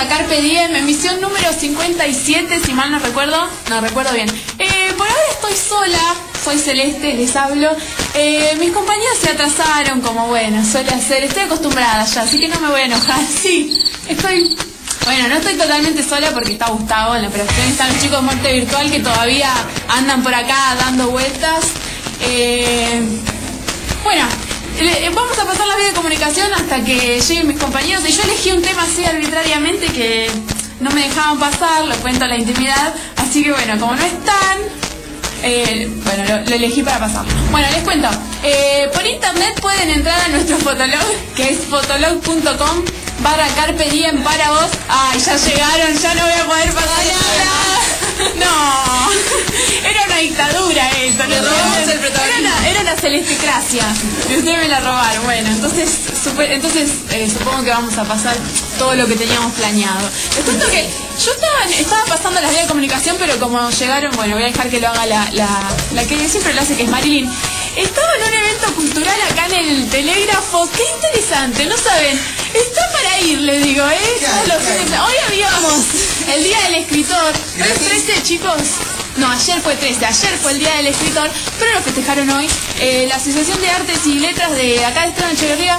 a Carpe Diem, emisión número 57, si mal no recuerdo bien. Por ahora estoy sola, soy Celeste, les hablo. Mis compañeras se atrasaron, como bueno, suele hacer, estoy acostumbrada ya, así que no me voy a enojar. Sí, no estoy totalmente sola porque está Gustavo en la operación, están los chicos de Muerte Virtual que todavía andan por acá dando vueltas. Vamos a pasar la vía de comunicación hasta que lleguen mis compañeros. Y yo elegí un tema así arbitrariamente que no me dejaban pasar, lo cuento en la intimidad. Así que bueno, como no están, lo elegí para pasarlo. Bueno, les cuento. Por internet pueden entrar a nuestro fotolog, que es fotolog.com/Carpe Diem para vos. Ay, ya llegaron, ya no voy a poder pasar nada. No, era una dictadura eso, era una celestecracia y ustedes me la robaron. Bueno, entonces supongo que vamos a pasar todo lo que teníamos planeado. Les cuento que yo estaba pasando las vías de comunicación, pero como llegaron, voy a dejar que lo haga la que siempre lo hace, que es Marilyn. Estaba en un evento cultural acá en el Telégrafo. Qué interesante, no saben. Está para ir, les digo, Hoy habíamos el Día del Escritor. ¿No es 13, chicos? No, ayer fue 13, ayer fue el Día del Escritor, pero lo festejaron hoy. La Asociación de Artes y Letras de acá de Esteban Echeverría,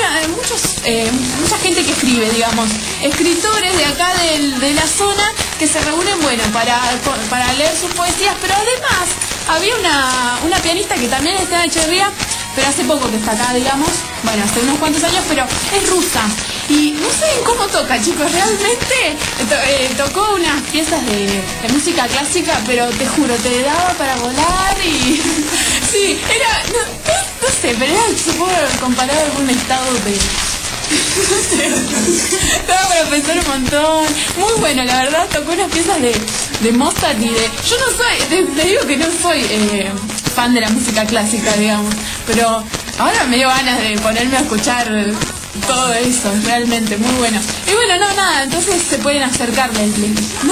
mucha gente que escribe, digamos, escritores de acá de la zona que se reúnen, para leer sus poesías, pero además había una pianista que también está en Echeverría, pero hace poco que está acá, digamos, hace unos cuantos años, pero es rusa. Y no saben cómo toca, chicos, realmente tocó unas piezas de música clásica, pero te juro, te daba para volar y... Sí, no sé, pero era, supongo, comparado a algún estado de... No sé, estaba para pensar un montón. Muy bueno, la verdad, tocó unas piezas de Mozart y de... Yo no soy, te digo que no soy fan de la música clásica, digamos, pero ahora me dio ganas de ponerme a escuchar todo eso, realmente, muy bueno. Y entonces se pueden acercar, Leslie. No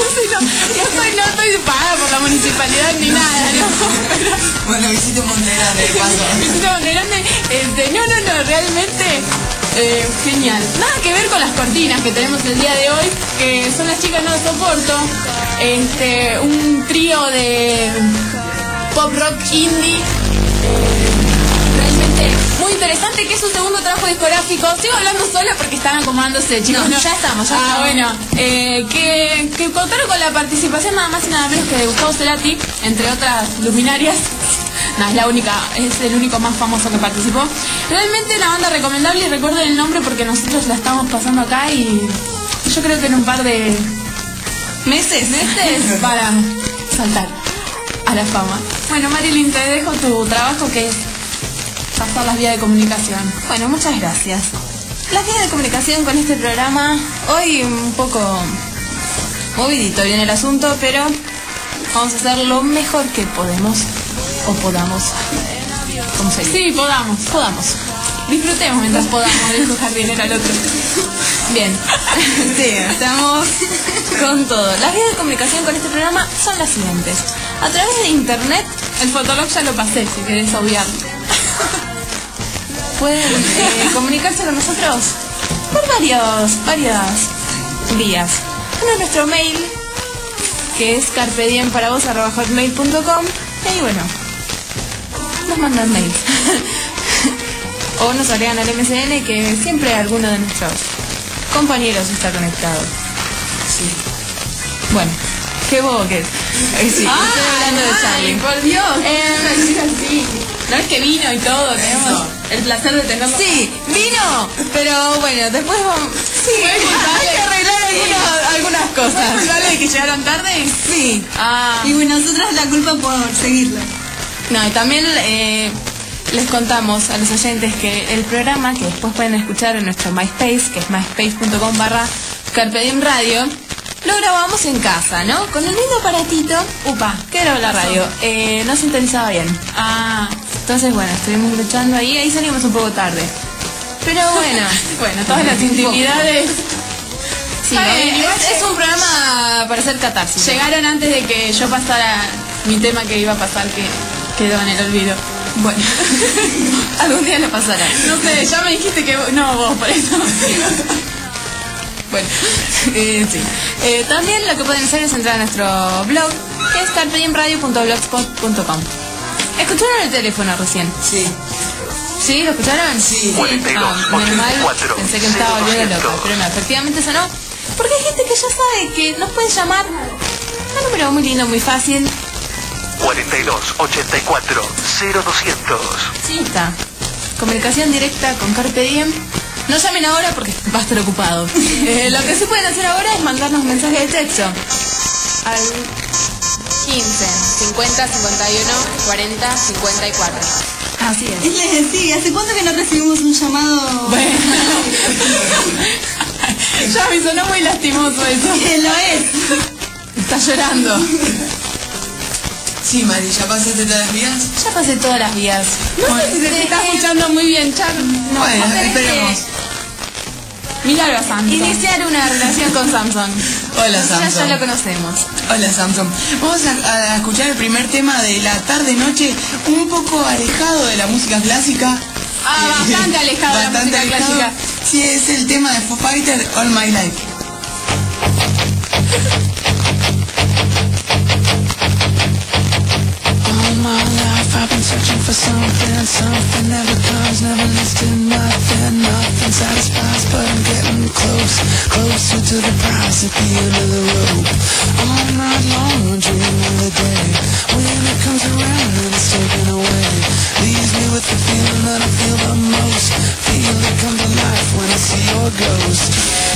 estoy pagada por la municipalidad ni nada, ¿no? Pero... visita Monte Grande, de paso. Visita Monte Grande, realmente... genial. Nada que ver con las cortinas que tenemos el día de hoy, que son las chicas No Soporto, un trío de pop rock indie, realmente muy interesante, que es su segundo trabajo discográfico. Sigo hablando sola porque están acomodándose, chicos. No, ya estamos. Que contaron con la participación nada más y nada menos que de Gustavo Cerati, entre otras luminarias. No, es el único más famoso que participó. Realmente una banda recomendable, y recuerden el nombre porque nosotros la estamos pasando acá y yo creo que en un par de meses para saltar a la fama. Bueno, Marilyn, te dejo tu trabajo, que es pasar las vías de comunicación. Bueno, muchas gracias. Las vías de comunicación con este programa, hoy un poco movidito viene el asunto, pero vamos a hacer lo mejor que podemos. O podamos. ¿Cómo se dice? Sí, podamos. Disfrutemos mientras podamos, dijo jardinero al otro. Bien. Sí, estamos con todo. Las vías de comunicación con este programa son las siguientes. A través de internet, el Fotolog ya lo pasé, si querés obviarlo. Pueden comunicarse con nosotros por varias vías. Uno es nuestro mail, que es carpediemparavos@hotmail.com. Y nos mandan mails. O nos agregan al MSN, que siempre alguno de nuestros compañeros está conectado. Sí. Bueno, qué bobo que es. Sí, estoy hablando de Charlie. Por Dios. Sí. No es que vino y todo, tenemos el placer de tenerlo. Sí, vino, pero bueno, después vamos... Sí, hay que arreglar algunas cosas. ¿Es culpable de que llegaron tarde? Sí. Y nosotras la culpa por seguirlo. No, y también les contamos a los oyentes que el programa, que después pueden escuchar en nuestro MySpace, que es myspace.com/Carpe Diem Radio, lo grabamos en casa, ¿no? Con el mismo aparatito, que grabó la radio. No sintonizaba bien. Entonces, estuvimos luchando ahí salimos un poco tarde. Pero bueno, todas las intimidades... Sí, es un programa para hacer catarsis. Llegaron antes de que yo pasara mi tema que iba a pasar, que quedó en el olvido. Bueno, algún día lo pasará. No sé, ya me dijiste que... No, vos, por eso. Bueno, sí. También lo que pueden hacer es entrar a nuestro blog, que es carpediemradio.blogspot.com. ¿Escucharon el teléfono recién? Sí. ¿Sí? ¿Lo escucharon? Sí. 42, menos mal, 84, pensé que me estaba volviendo 0200. loca, pero no, efectivamente sonó. Porque hay gente que ya sabe que nos puede llamar a un número muy lindo, muy fácil. 42 84 0200. Sí, está. Comunicación directa con Carpe Diem. No llamen ahora porque va a estar ocupado. Lo que sí pueden hacer ahora es mandarnos mensajes de texto al 15 50 51 40 54. Así es. Es les decía, ¿hace cuánto que no recibimos un llamado? Bueno. Ya me sonó muy lastimoso eso. Lo es. Está llorando. Sí, Mari, ¿ya pasaste todas las vías? Ya pasé todas las vías. No sé si se está escuchando muy bien, Char. No, Bueno, vos tenés esperemos. que Miralo a Samsung. Iniciar una relación con Samsung. Hola, Ya Samsung. lo conocemos. Hola, Samsung. Vamos a escuchar el primer tema de la tarde-noche, un poco alejado de la música clásica. Bastante alejado de la Bastante música alejado. clásica. Sí, es el tema de Foo Fighters, All My Life. All my life I've been searching for something, something never comes, never leads to nothing, nothing satisfies, but I'm getting close, closer to the prize at the end of the road. All night long I dream of the day, when it comes around and it's taken away, leaves me with the feeling that I feel the most, feel it come to life when I see your ghost.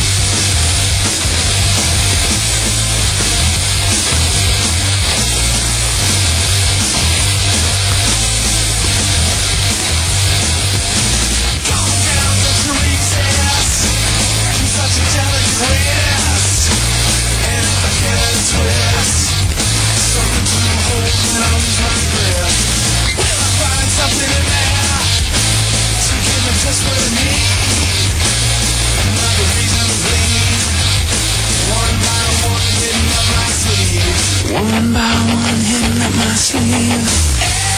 One by one, hitting up my sleeve.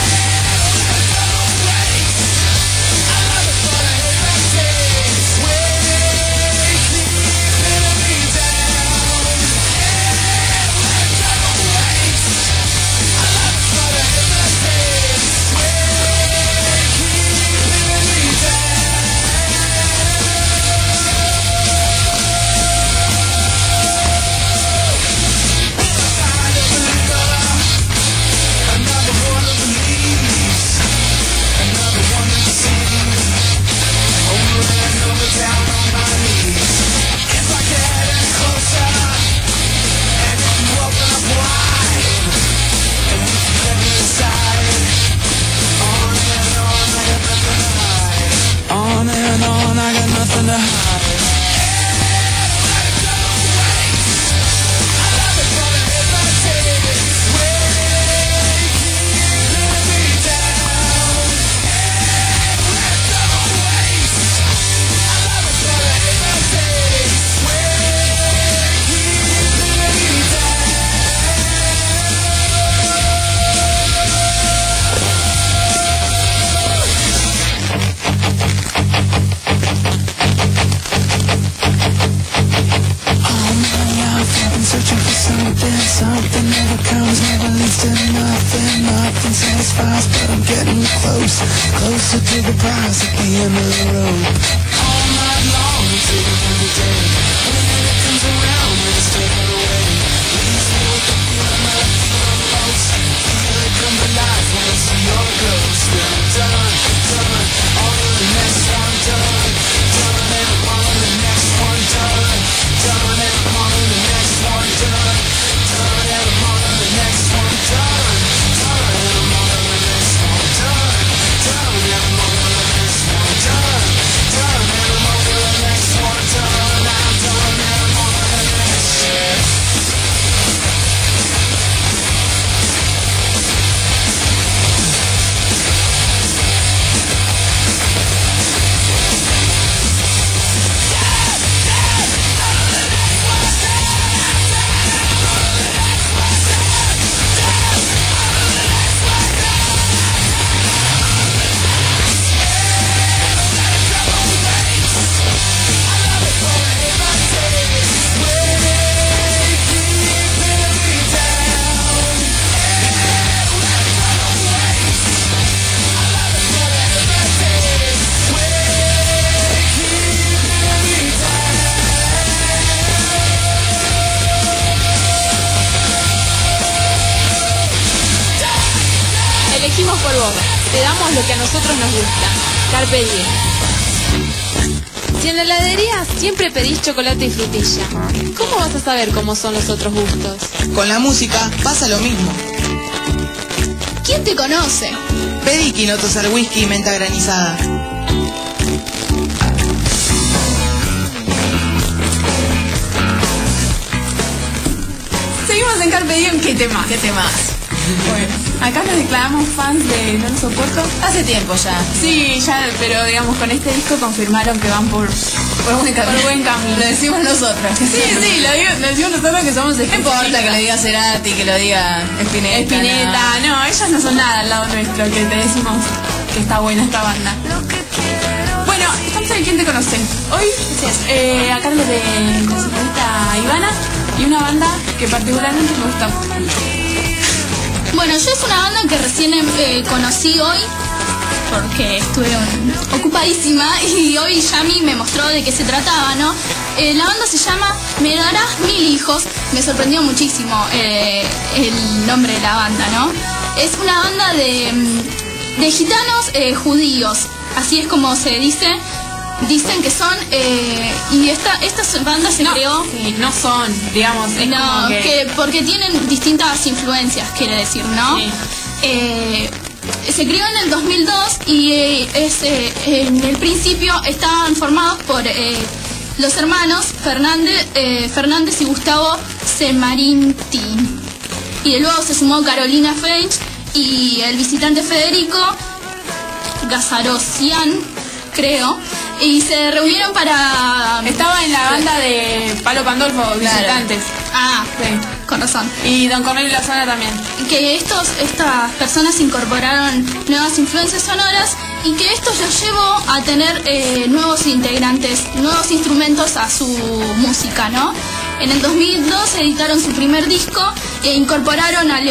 On and on, I got nothing to hide. Searching for something, something never comes, never leads to nothing, nothing satisfies, but I'm getting close, closer to the prize at the end of the road. All night long until the end of the day, when it comes around, when it's taken away, leaves me with the feeling that I feel the most, feel it come to life when I see your ghost. When I'm done, done, on to the next one, done, done, and I'm on to the next one, done, done, and I'm on to the next one, done, done, and I'm on to the next one, done, done, and I'm on to the next one, done, done, and I'm on to the next one, done, done, and I'm on to the next one, done, I'm done, and I'm on to the next one. elegimos por vos. Te damos lo que a nosotros nos gusta. Carpe diem. Si en la heladería siempre pedís chocolate y frutilla, ¿cómo vas a saber cómo son los otros gustos? Con la música pasa lo mismo. ¿Quién te conoce? Pedí quinoto al whisky y menta granizada. Seguimos en Carpe Diem. ¿Qué temas? Bueno, acá nos declaramos fans de No Lo Soporto. Hace tiempo ya. Sí, ya, pero digamos con este disco confirmaron que van por buen camino. Lo decimos nosotros. Sí, lo decimos nosotros que somos No importa que lo diga Cerati, que lo diga Spinetta. No, ellos no son nada al lado nuestro, que te decimos que está buena esta banda. Bueno, estamos en ¿Quién te conoce? Hoy, acá les de la señorita Ivana y una banda que particularmente me gusta. Bueno, yo es una banda que recién conocí hoy porque estuve ocupadísima y hoy Yami me mostró de qué se trataba, ¿no? La banda se llama Me Darás Mil Hijos. Me sorprendió muchísimo el nombre de la banda, ¿no? Es una banda de gitanos judíos, así es como se dice. Dicen que son, y esta banda se creó... no son, digamos, es como que... porque tienen distintas influencias, quiere decir, ¿no? Sí. Se creó en el 2002 y en el principio estaban formados por los hermanos Fernández y Gustavo Semarinti. Y luego se sumó Carolina French y el visitante Federico Gazarosian, creo, y se reunieron para... Estaba en la banda de Palo Pandolfo, Visitantes. Ah, Sí. con razón. Y Don Cornelio Lozana también. Que estas personas incorporaron nuevas influencias sonoras y que esto los llevó a tener nuevos integrantes, nuevos instrumentos a su música, ¿no? En el 2002 editaron su primer disco e incorporaron a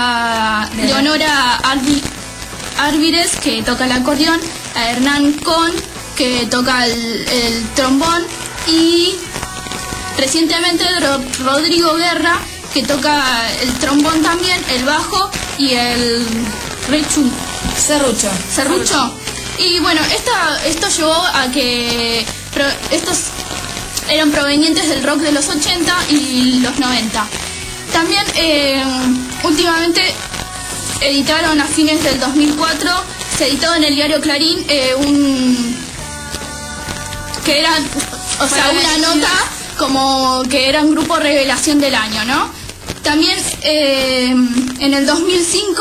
Leonora Árvires, que toca el acordeón, a Hernán Con, que toca el trombón, y recientemente Rodrigo Guerra, que toca el trombón también, el bajo y el serrucho. Y bueno, esto llevó a que estos eran provenientes del rock de los 80 y los 90. También últimamente editaron a fines del 2004, se editó en el diario Clarín que era, una nota como que era un grupo revelación del año, ¿no? También en el 2005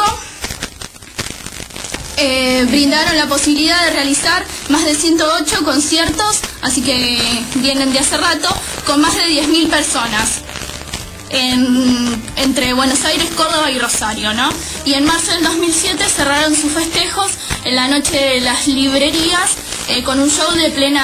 brindaron la posibilidad de realizar más de 108 conciertos, así que vienen de hace rato, con más de 10.000 personas entre Buenos Aires, Córdoba y Rosario, ¿no? Y en marzo del 2007 cerraron sus festejos en la Noche de las Librerías con un show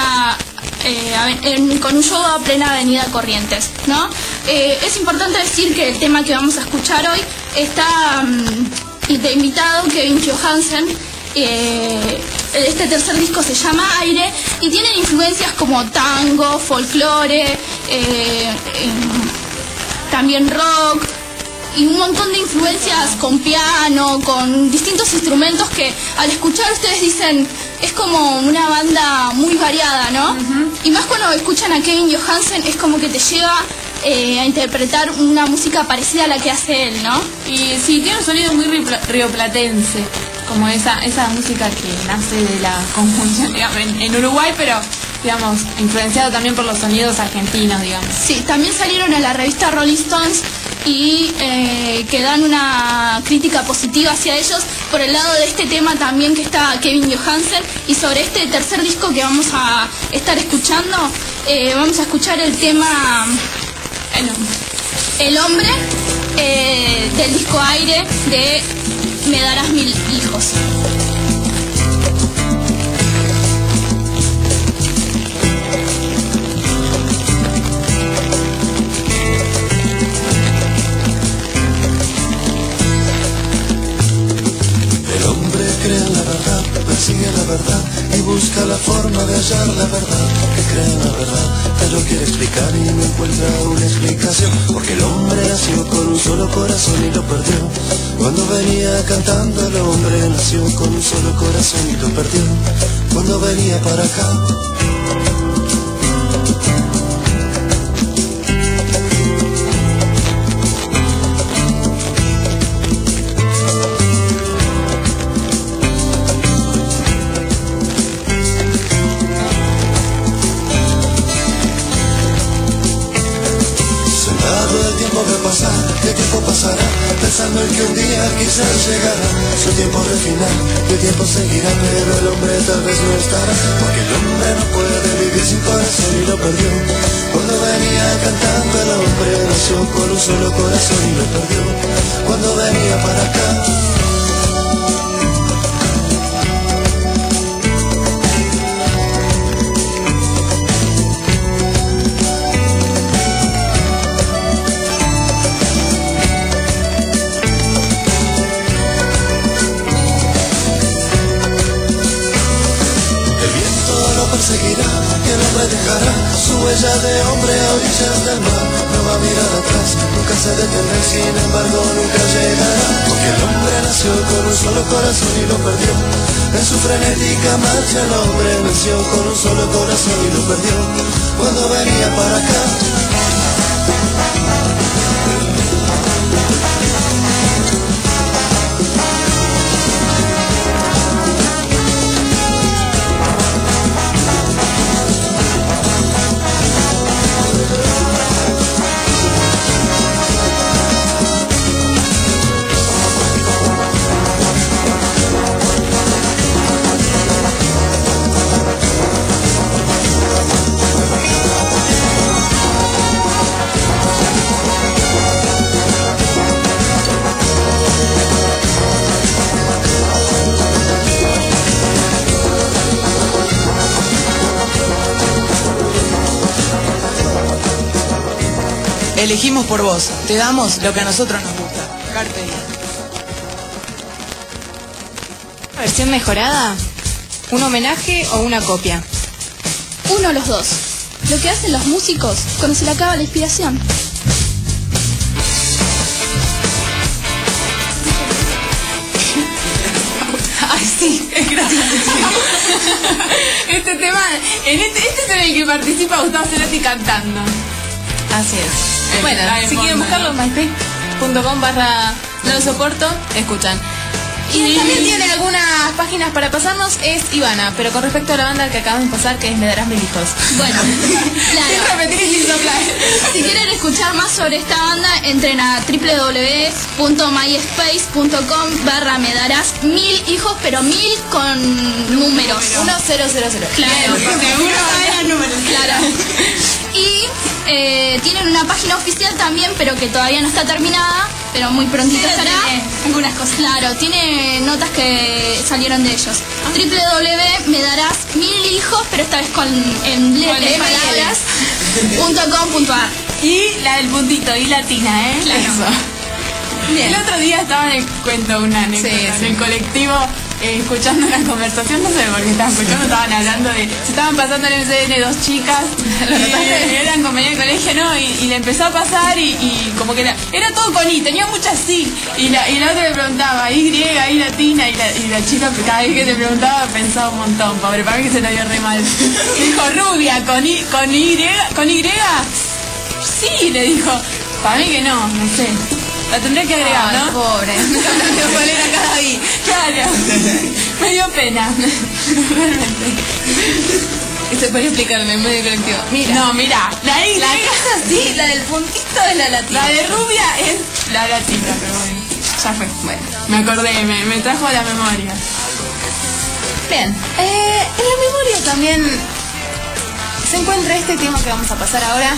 a plena avenida Corrientes, ¿no? Es importante decir que el tema que vamos a escuchar hoy está de invitado Kevin Johansen. Este tercer disco se llama Aire y tienen influencias como tango, folclore, también rock y un montón de influencias con piano, con distintos instrumentos que al escuchar ustedes dicen es como una banda muy variada, ¿no? Y más cuando escuchan a Kevin Johansen es como que te lleva a interpretar una música parecida a la que hace él, ¿no? Y sí, tiene un sonido muy rioplatense, como esa música que nace de la conjunción, digamos, en Uruguay, pero digamos, influenciado también por los sonidos argentinos, digamos. Sí, también salieron en la revista Rolling Stones y que dan una crítica positiva hacia ellos por el lado de este tema también que está Kevin Johansen. Y sobre este tercer disco que vamos a estar escuchando, vamos a escuchar el tema El Hombre del disco Aire de Me Darás Mil Hijos. Crea la verdad, persigue la verdad y busca la forma de hallar la verdad. Que cree la verdad, te lo quiere explicar y no encuentra una explicación. Porque el hombre nació con un solo corazón y lo perdió. Cuando venía cantando el hombre nació con un solo corazón y lo perdió. Cuando venía para acá. ¿Qué tiempo pasará? Pensando en que un día quizás llegará su tiempo de final, que el tiempo seguirá, pero el hombre tal vez no estará. Porque el hombre no puede vivir sin corazón y lo perdió. Cuando venía cantando el hombre nació con un solo corazón y lo perdió. Cuando venía para acá. Seguirá, que el hombre dejará su huella de hombre a orillas del mar. No va a mirar atrás, nunca se detendrá, sin embargo nunca llegará. Porque el hombre nació con un solo corazón y lo perdió. En su frenética marcha el hombre nació con un solo corazón y lo perdió. Cuando venía para acá. Elegimos por vos, te damos lo que a nosotros nos gusta. Carpe diem. ¿Versión mejorada? ¿Un homenaje o una copia? Uno de los dos. Lo que hacen los músicos cuando se le acaba la inspiración. Ay, sí, es gracias. Este tema, este es en el que participa Gustavo Cerati cantando. Así es. Bueno, Ahí si fondo, quieren buscarlo, ¿no? myspace.com/no lo soporto, escuchan. Y también tiene algunas páginas para pasarnos, es Ivana, pero con respecto a la banda que acabamos de pasar, que es Me Darás Mil Hijos. Bueno, Sin claro. repetir y sin soplar. Si quieren escuchar más sobre esta banda, entren a www.myspace.com/me darás 1000 hijos, pero 1000 con números. 1000. Claro. Seguro eran números. Claro. Y tienen una página oficial también, pero que todavía no está terminada, pero muy prontito estará. Algunas cosas. Claro, tiene notas que salieron de ellos. www.medarás 1000 hijos, pero esta vez con palabras.com.ar. Y la del puntito, y latina, ¿eh? Claro. Eso. El otro día estaba en el cuento una anécdota Sí, sí. en el colectivo escuchando una conversación, no sé por qué estaban escuchando, estaban hablando de, se estaban pasando en el CN dos chicas, y eran compañeras de colegio, ¿no? Y le empezó a pasar y como que era todo con I, tenía muchas I, y la otra le preguntaba, Y, I latina, y la chica cada vez que te preguntaba pensaba un montón, pobre, para mí que se la dio re mal. Dijo, rubia, con Y, sí, le dijo, para mí que no sé. La tendré que agregar, ¿no? Pobre. ¿Cuál era cada I? Claro. Me dio pena. Realmente. Y se puede explicarme en medio colectivo. Mira. No, mira. La I. La casa sí, la del puntito es la latina. La de rubia es la latina, pero bueno. Ya fue. Bueno. Me acordé, me trajo a la memoria. Bien. En la memoria también se encuentra este tema que vamos a pasar ahora.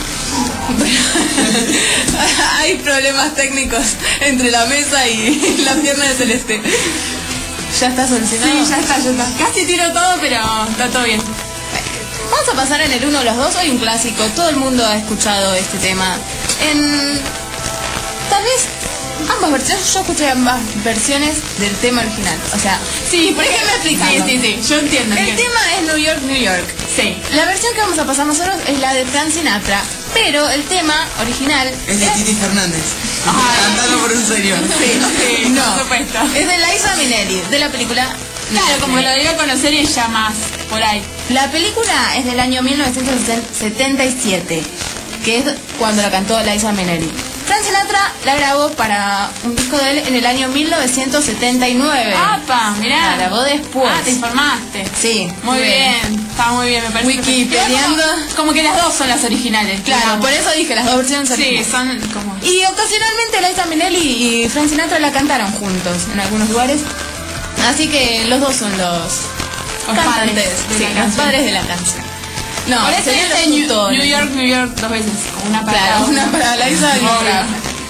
Hay problemas técnicos entre la mesa y la pierna de Celeste. ¿Ya está solucionado? Sí, ya está. Casi tiro todo, pero está todo bien. Vamos a pasar en el uno o los dos. Hoy un clásico. Todo el mundo ha escuchado este tema. Tal vez Ambas versiones, yo escuché ambas versiones del tema original. O sea, Sí, por ejemplo, explicando. Sí, yo entiendo. El tema es New York, New York. Sí. La versión que vamos a pasar nosotros es la de Frank Sinatra, pero el tema original Es de Titi Fernández. Cantando por un serio. Sí, no, por supuesto. es de Liza Minnelli, de la película. Claro, como que lo dio a conocer y ya más por ahí. La película es del año 1977, que es cuando la cantó Liza Minnelli. Frank Sinatra la grabó para un disco de él en el año 1979. ¡Apa! Mirá. La grabó después. Ah, te informaste. Sí, Muy bien. Está muy bien, me parece. Wikipediando. Como que las dos son las originales. Claro, digamos. por eso dije las dos versiones Sí, originales. son como... Y ocasionalmente Liza Minnelli y Frank Sinatra la cantaron juntos en algunos lugares. Así que los dos son los cantantes, padres de sí, la los canción. padres de la canción. No, Por eso serían los dice New tutores. York, New York dos veces. Una para Claro, cada una uno. para Liza y Obvio. otra.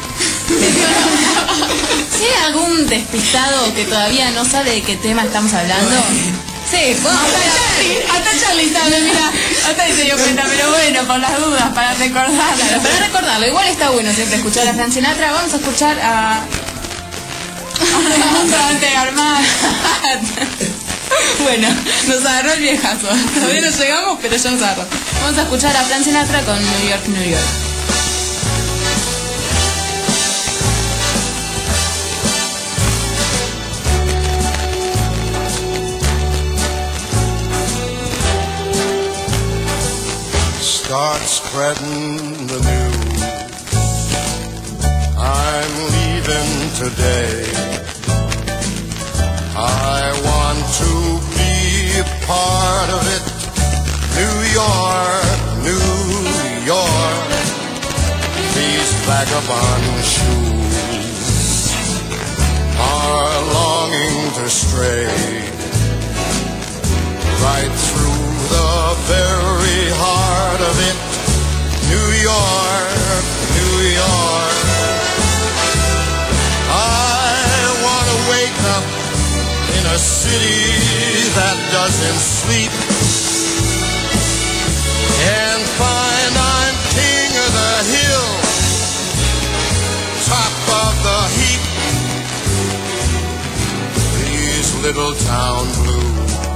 Si hay algún despistado que todavía no sabe de qué tema estamos hablando, sí, bueno, Hasta Charlie sabe, mira, hasta ahí se dio cuenta, pero bueno, por las dudas, para recordar. claro, para recordarlo, igual está bueno siempre escuchar a Frank Sinatra. Vamos a escuchar a Antes de armar. bueno, nos agarró el viejazo. Todavía no llegamos, pero ya nos agarró. Vamos a escuchar a Frank Sinatra con New York, New York. Start spreading the news. I'm leaving today. I want to be a part of it. New York, New York. These vagabond shoes are longing to stray right through the very heart of it. New York, New York. I want to wake up in a city that doesn't sleep and find I'm king of the hill, top of the heap. These little town blues.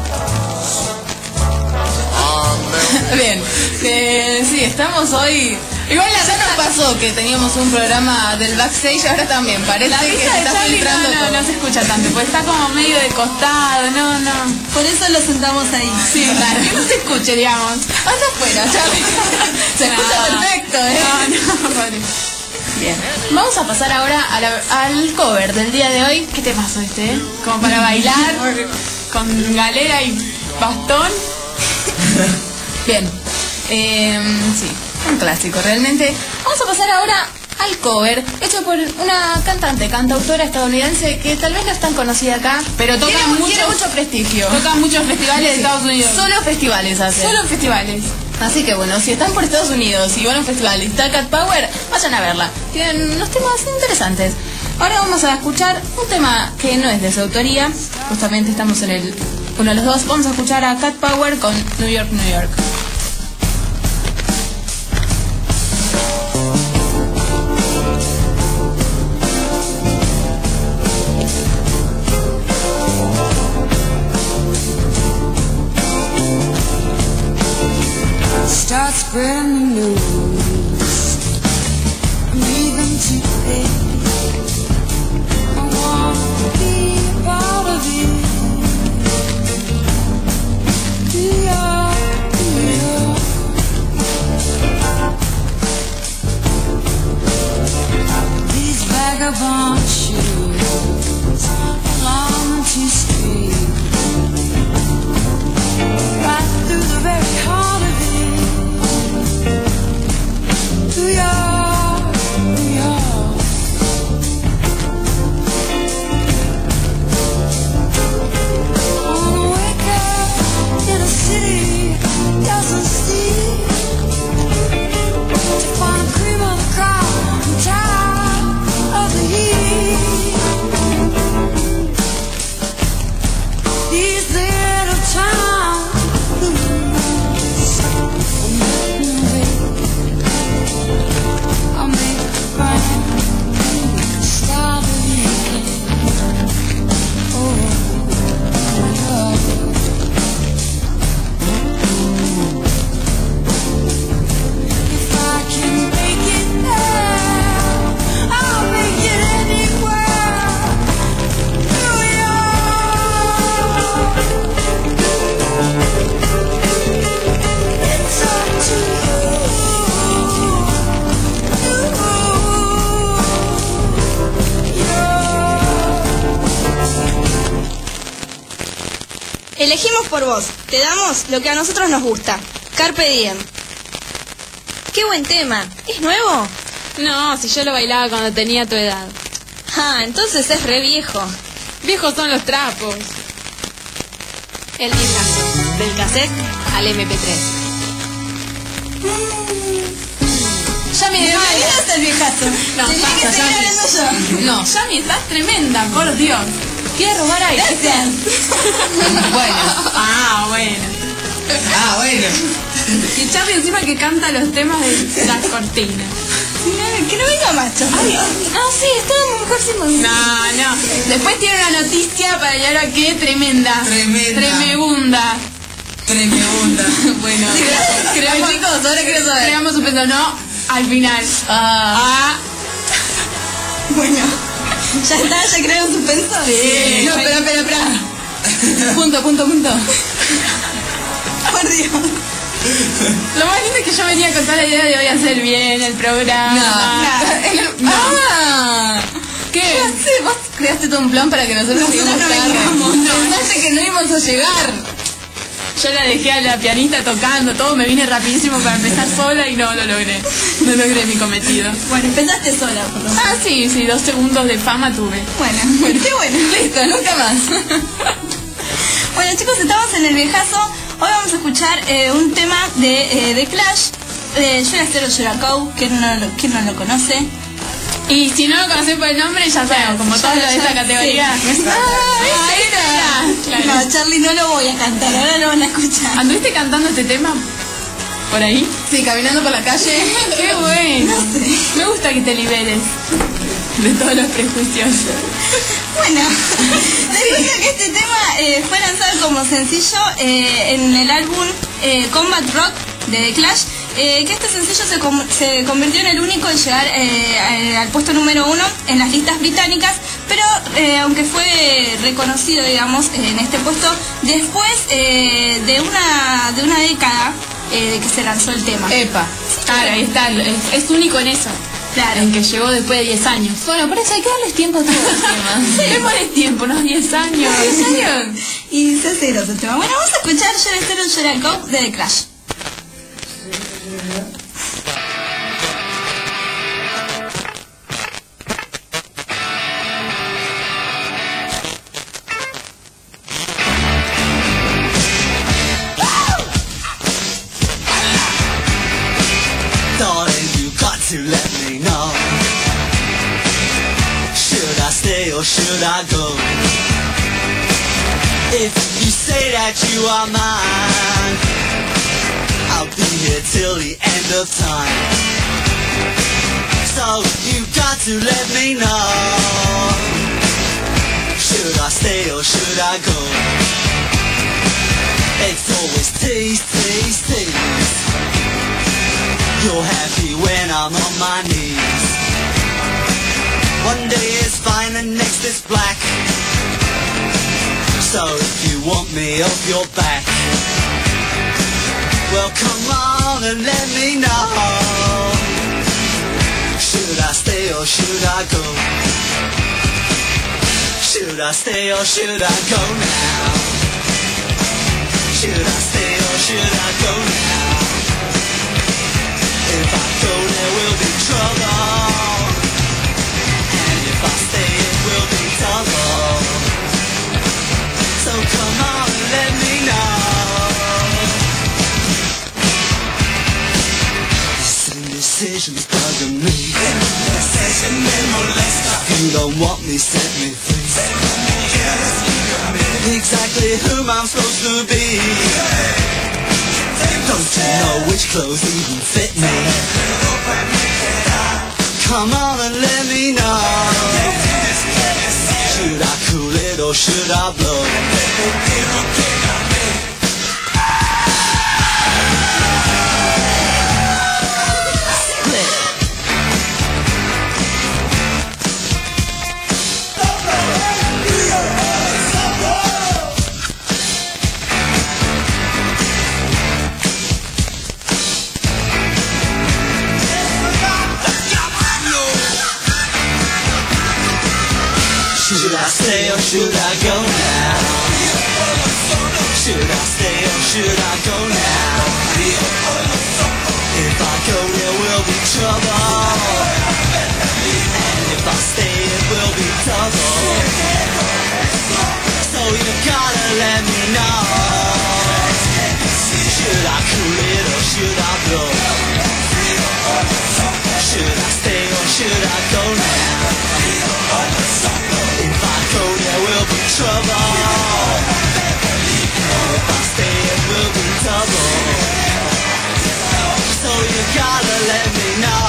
Bien, sí, estamos hoy. Igual ya nos pasó que teníamos un programa del backstage, ahora también parece La que risa se de está Charlie filtrando todo. no se escucha tanto, porque está como medio de costado, no. Por eso lo sentamos ahí. Sí, claro, que no se escuche, digamos. Anda afuera, Charlie. Se escucha perfecto, No, pobre. Bien. Vamos a pasar ahora al cover del día de hoy. ¿Qué temazo este, Como para bailar, con galera y bastón. Bien. Sí, un clásico realmente. Vamos a pasar ahora al cover hecho por una cantautora estadounidense que tal vez no es tan conocida acá, Pero toca tiene mucho prestigio. Toca muchos festivales de Estados Unidos. Solo festivales hace. Solo festivales. Así que bueno, si están por Estados Unidos y van a un festival y está Cat Power, vayan a verla. Tienen unos temas interesantes. Ahora vamos a escuchar un tema que no es de su autoría. Justamente estamos en uno de los dos. Vamos a escuchar a Cat Power con New York, New York. Start spreading the news. I'm leaving today. I want to be a part of it. New York, New Elegimos por vos, te damos lo que a nosotros nos gusta. Carpe diem. ¡Qué buen tema! ¿Es nuevo? No, si yo lo bailaba cuando tenía tu edad. Ah, entonces es re viejo. Viejos son los trapos. El viejazo, del cassette al MP3. Yami, Bienvenidos al viejazo. No, Tenía que basta, seguir Yami. hablando yo. No, Yami, estás tremenda, por Dios. Quiere robar aire. Gracias. Bueno. Bueno. Y Charlie encima que canta los temas de las cortinas. Que no venga macho. Sí, estábamos mejor sin No. Después tiene una noticia para llegar a qué tremenda. Tremebunda. Bueno, creamos, chicos, ahora quiero saber. Creamos un peso, no, al final. Bueno, ya está, ya crearon suspenso. Sí. No, espera. Punto. Por Dios. Lo más lindo es que yo venía con toda la idea de hoy hacer bien el programa. No. ¿Qué? Sí, vos creaste todo un plan para que nosotros sigamos tarde. Pensaste que no íbamos a llegar. Yo la dejé a la pianista tocando todo, me vine rapidísimo para empezar sola y no lo logré. No logré mi cometido. Bueno, empezaste sola, por lo menos. Sí, 2 segundos de fama tuve. Bueno, qué bueno. Listo, nunca más. Bueno, chicos, estamos en el viejazo. Hoy vamos a escuchar un tema de Clash, You're Jericho, ¿quién no lo conoce? Y si no lo conocen por el nombre, ya saben, como todos los de esta categoría. Claro. No, Charlie, no lo voy a cantar, ahora lo van a escuchar. ¿Anduviste cantando este tema por ahí? Sí, caminando por la calle. ¡Qué bueno! No sé. Me gusta que te liberes de todos los prejuicios. Bueno, les cuento que este tema fue lanzado como sencillo en el álbum Combat Rock de The Clash, que este sencillo se convirtió en el único en llegar al puesto número 1 en las listas británicas, pero aunque fue reconocido, digamos, en este puesto después de una década que se lanzó el tema. Epa, claro, ahí está, es único en eso. Claro, en que llegó después de 10 años. Bueno, por eso hay que darles tiempo a todos los temas. Démosles tiempo, unos 10 años. 10 años. Y se hace grosso el tema. Bueno, vamos a escuchar You're Jericho de The Clash. To let me know, should I stay or should I go? If you say that you are mine, I'll be here till the end of time. So you got to let me know, should I stay or should I go? It's always tease. You're happy when I'm on my knees. One day is fine and next is black. So if you want me off your back, well come on and let me know, should I stay or should I go? Should I stay or should I go now? Should I stay or should I go now? If I go there will be trouble, and if I stay it will be double. So come on and let me know. This indecision's bugging me. You don't want me, set me free. Exactly whom I'm supposed to be. Don't you know which clothes even fit me? Come on and let me know, should I cool it or should I blow? Should I stay or should I go now? Should I stay or should I go now? If I go there will be trouble, and if I stay it will be double. So you gotta let me know. Should I cool it or should I blow? Should I stay or should I go now? If I go there will be trouble, and if I stay it will be double. So you gotta let me know.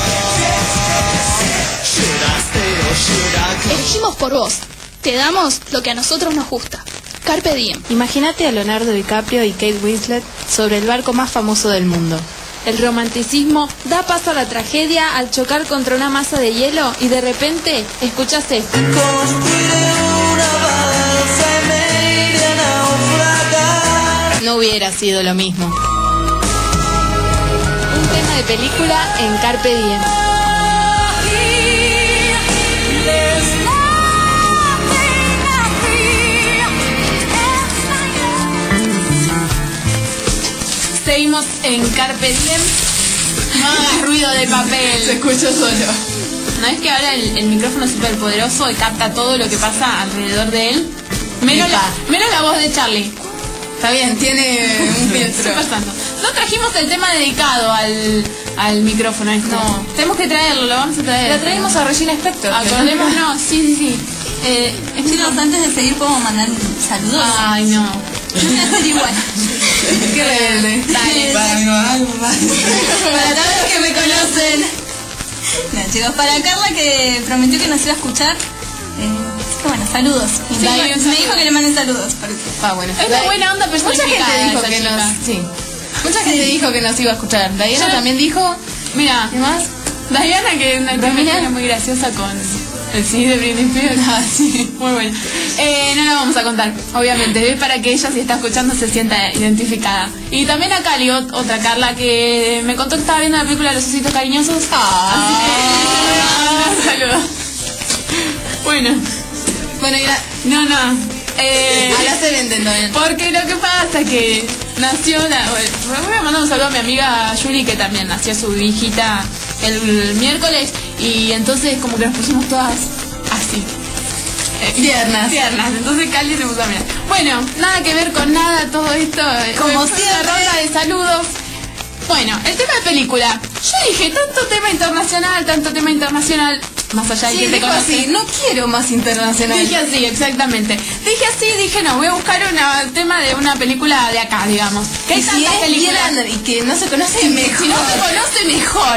Should I stay or should I go? Elegimos por vos. Te damos lo que a nosotros nos gusta. Carpe diem. Imagínate a Leonardo DiCaprio y Kate Winslet sobre el barco más famoso del mundo. El romanticismo da paso a la tragedia al chocar contra una masa de hielo y de repente escuchas esto. No hubiera sido lo mismo. Un tema de película en Carpe Diem. Seguimos en Carpe Diem. No hagas ruido de papel. Se escucha solo. ¿No es que ahora el micrófono es súper poderoso y capta todo lo que pasa alrededor de él? Menos la voz de Charlie. Está bien, tiene un filtro. No trajimos el tema dedicado al micrófono. No. Tenemos que traerlo, lo vamos a traer. La traemos a Regina Spector. Acordémonos, sí. Chicos, antes de seguir podemos mandar saludos. Ay, no. Yo voy a hacer igual. Qué rebelde. Dale. Para todos los que me conocen. No, chicos, para Carla que prometió que nos iba a escuchar. Bueno, saludos. Sí, me dijo que le manden saludos. Bueno. Es una buena onda Mucha personificada. gente dijo esa que chica. nos... Sí. Mucha gente dijo que nos iba a escuchar. Diana también dijo... Mira, ¿Qué más? Diana, que es una chica muy graciosa con el CD de Britney Spears. Ah, sí. Muy bueno. No la vamos a contar, obviamente, para que ella, si está escuchando, se sienta identificada. Y también a Cali, otra Carla, que me contó que estaba viendo la película Los Ositos Cariñosos. Así que... saludos. Bueno, no. Ahora se venden también. Porque lo que pasa es que nació voy a mandar un saludo a mi amiga Yuli, que también nació su hijita el miércoles, y entonces como que nos pusimos todas así. Tiernas. Entonces Cali se puso a mirar. Bueno, nada que ver con nada todo esto. Como fue siempre. una ronda de saludos. Bueno, el tema de película. Yo dije, tanto tema internacional, más allá de Sí, que te dijo conoce. así, no quiero más internacional. Dije así, exactamente. Dije no, voy a buscar un tema de una película de acá, digamos. Que hay Y si tantas es películas. bien y que no se conoce mejor. Si no se conoce, mejor.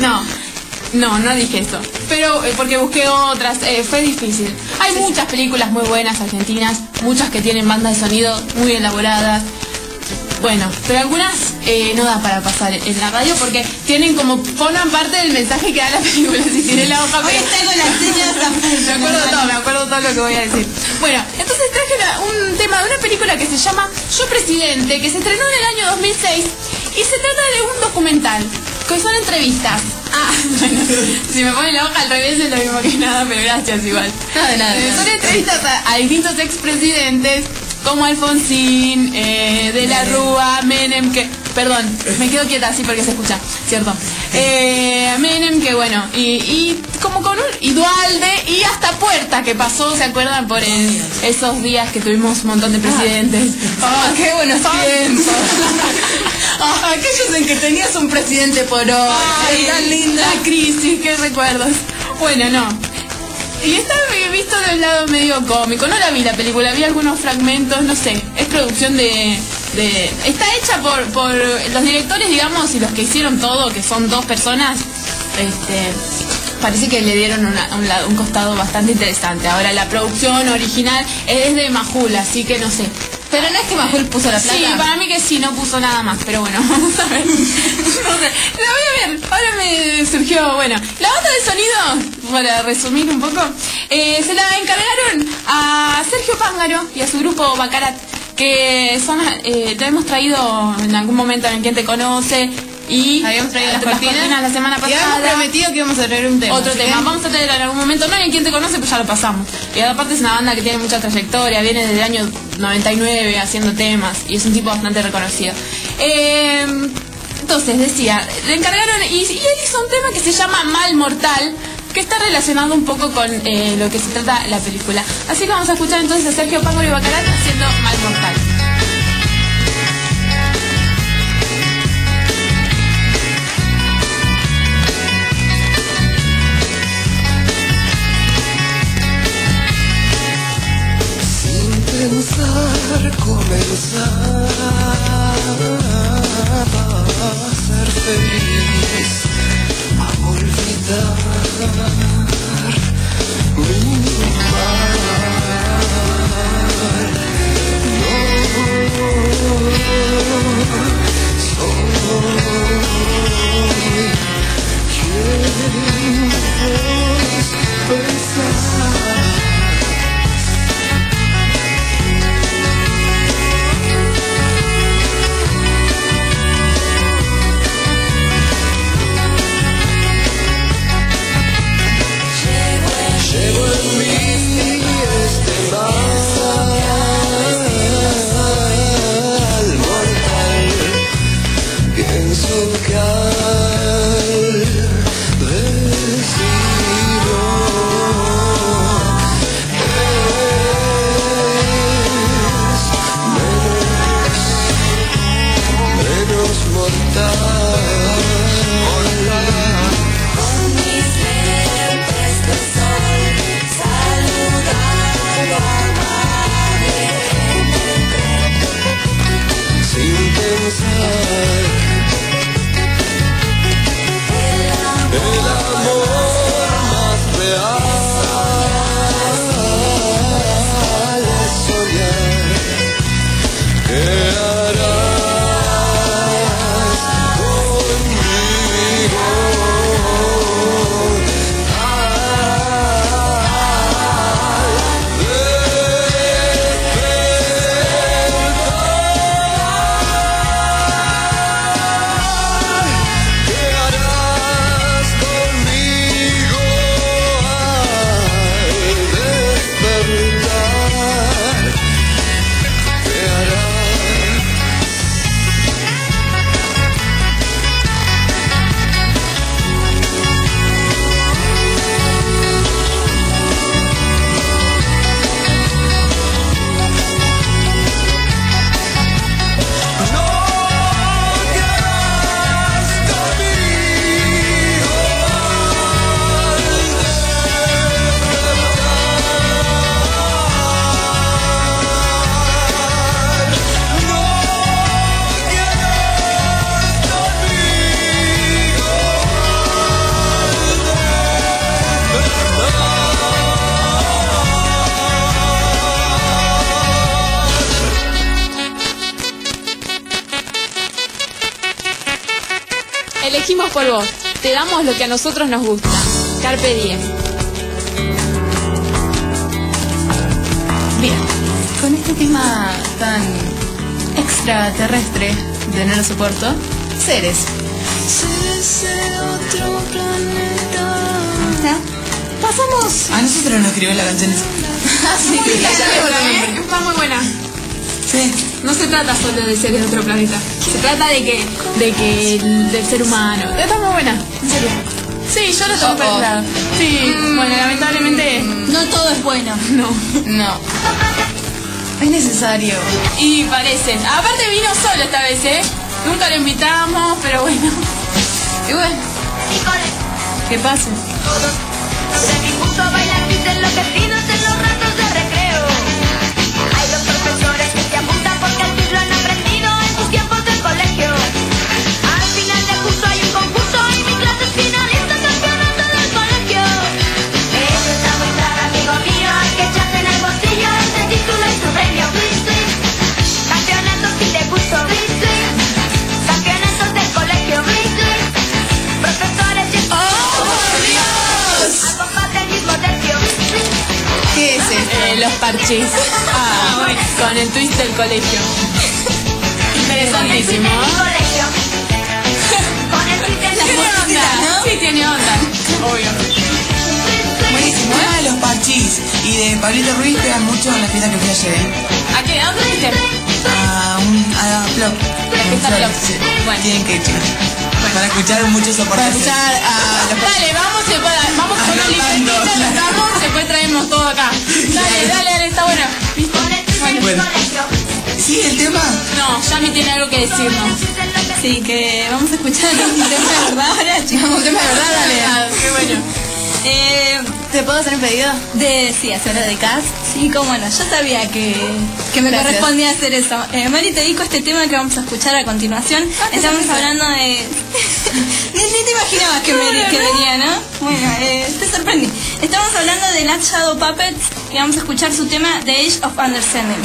No dije eso. Pero porque busqué otras, fue difícil. Hay muchas películas muy buenas argentinas, muchas que tienen bandas de sonido muy elaboradas. Bueno, pero algunas no da para pasar en la radio porque forman parte del mensaje que da la película. Si tiene la hoja. Hoy está con las señas Me acuerdo todo lo que voy a decir. Bueno, entonces traje un tema de una película que se llama Yo Presidente, que se estrenó en el año 2006 y se trata de un documental, que son entrevistas. Bueno, si me ponen la hoja al revés es lo mismo que nada, pero gracias igual. No, de nada. Son entrevistas a distintos expresidentes, como Alfonsín, De la Rúa, Menem, perdón, me quedo quieta así porque se escucha, ¿cierto? Menem, que bueno, y como con y Dualde, y hasta Puerta, que pasó, ¿se acuerdan? Por esos días que tuvimos un montón de presidentes. ¡Qué buenos tiempos! Aquellos en que tenías un presidente por hoy. Ay, tan linda. La crisis, qué recuerdos. Bueno, no. Y está visto del lado medio cómico. No la vi la película, vi algunos fragmentos, no sé. Es producción está hecha por los directores, digamos, y los que hicieron todo, que son 2 personas. Parece que le dieron un costado bastante interesante. Ahora, la producción original es de Majul, así que no sé. Pero no es que Majul puso la plata. Sí, para mí que sí, no puso nada más, pero bueno, vamos a ver. No sé, la voy a ver. Ahora me surgió, bueno, la banda de sonido, para resumir un poco, se la encargaron a Sergio Pángaro y a su grupo Bacarat, que son, te hemos traído en algún momento en Quien Te Conoce, Y habíamos traído las cortinas la semana pasada. Y habíamos prometido que íbamos a traer un tema. Otro tema. Vamos a traer en algún momento. No hay quien te conoce, pues ya lo pasamos. Y aparte es una banda que tiene mucha trayectoria. Viene desde el año 99 haciendo temas. Y es un tipo bastante reconocido. Entonces, decía, le encargaron. Y él hizo un tema que se llama Mal Mortal, que está relacionado un poco con lo que se trata la película. Así que vamos a escuchar entonces a Sergio Pango y Bacarat haciendo Mal Mortal. Pensar, comenzar a ser feliz, a olvidar mi mal. No soy quien pensar. Llevo en mí este mal mortal. Pienso que al decirlo es menos mortal. Sin pensar, el amor más real es soñar. ¿Qué harás conmigo? Elegimos por vos. Te damos lo que a nosotros nos gusta. Carpe diem. Bien, con este tema tan extraterrestre de No Lo Soporto, Seres. Pasamos. A nosotros nos escribió la canción esa. Sí, Está muy buena. Sí. No se trata solo de seres de otro planeta. Se trata de que del ser humano. Está muy buena, en serio. Sí, yo lo tengo pensado. Sí, bueno, lamentablemente No todo es bueno. no. No. Es necesario. Y parece. Aparte vino solo esta vez, ¿eh? Nunca lo invitamos, pero bueno. Y bueno, ¿qué pasa? De mi gusto bailan mis enloquecidos en los ratos de recreo. Hay dos profesores que te apuntan porque el lo han aprendido en sus tiempos del colegio. Al final del curso hay un concurso y mi clase es finalista campeonato del colegio. Eso está muy claro, amigo mío, hay que echarte en el bolsillo este título y su premio. Campeonatos si te gusto. Campeonatos del colegio. Profesores y ¿Qué es esto? Los parchís. Con el twist del colegio. Interesantísimo. onda. Sí, tiene onda. Obvio. Buenísimo. Una de los Parchís y de Pablito Ruiz pegan mucho en la fiesta que fui ayer, ¿A qué? ¿A dónde fuiste? A Plop. La fiesta Plop. Sí. Bueno. Tienen que ir, chicos. Para escuchar muchos soportes. Para escuchar a los... Dale, vamos con una libretita, nos damos, después traemos todo acá. Dale, está bueno. Bueno. ¿Sí, el tema? No, Yami tiene algo que decirnos. Sí, que vamos a escuchar un tema de verdad ahora, chicos. Un tema de verdad, dale. Qué bueno. ¿Te puedo hacer un pedido? Sí, hacer de Cas. Sí, cómo no, yo sabía que me Gracias. correspondía hacer eso. Mari, te dedico este tema que vamos a escuchar a continuación. Estamos hablando de... ni te imaginabas que venía, ¿no? Bueno, te sorprendí. Estamos hablando de Nat Shadow Puppets y vamos a escuchar su tema The Age of Understanding.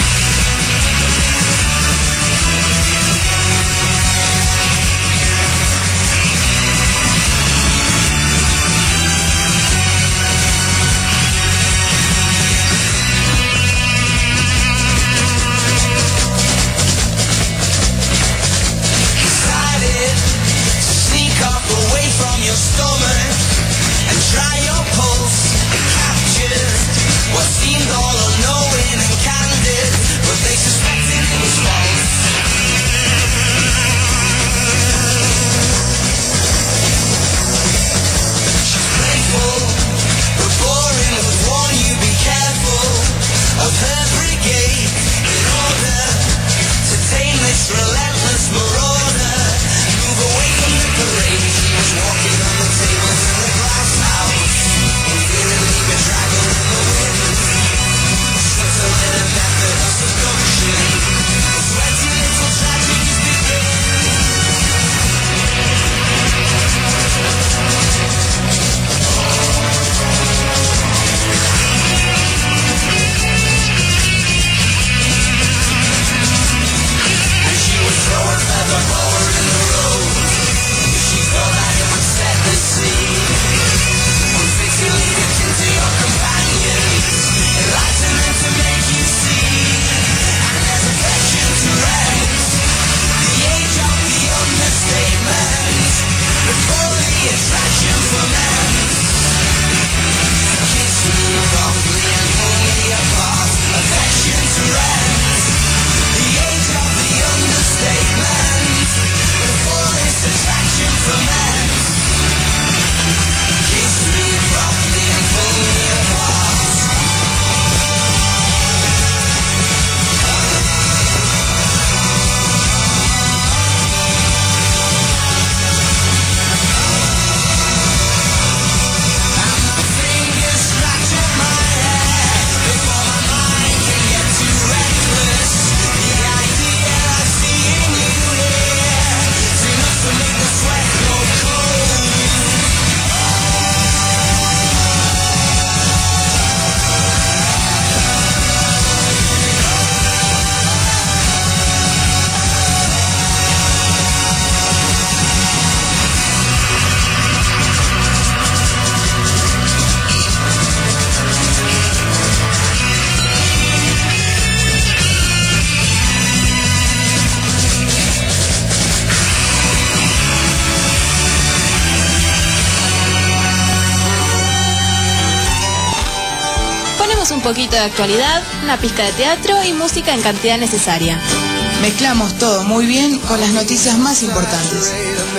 Un poquito de actualidad, una pizca de teatro y música en cantidad necesaria. Mezclamos todo muy bien con las noticias más importantes.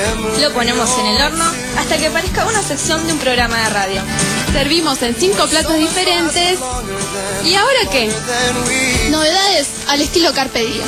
Lo ponemos en el horno hasta que parezca una sección de un programa de radio. Servimos en 5 platos diferentes. ¿Y ahora qué? Novedades al estilo Carpe Diem.